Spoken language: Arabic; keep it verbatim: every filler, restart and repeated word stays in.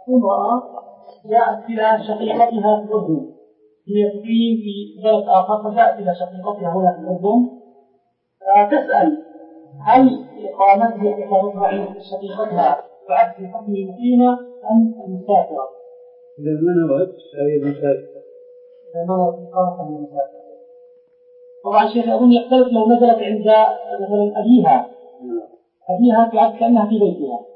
امرأة جاءت إلى شقيقتها في الأردن، هي تقيم في بلد آخر، فجاءت إلى شقيقتها هنا في الأردن تسأل هل إقامتها إقامتها عند شقيقتها تعد في حكم المقيمة أم المسافرة؟ إذا ما نوت فهي مسافرة. إذا ما نوت إقامتها المسافرة. طبعا شيخ أظن يختلف لو نزلت عند مثلا أبيها، أبيها تعد كأنها في بيتها.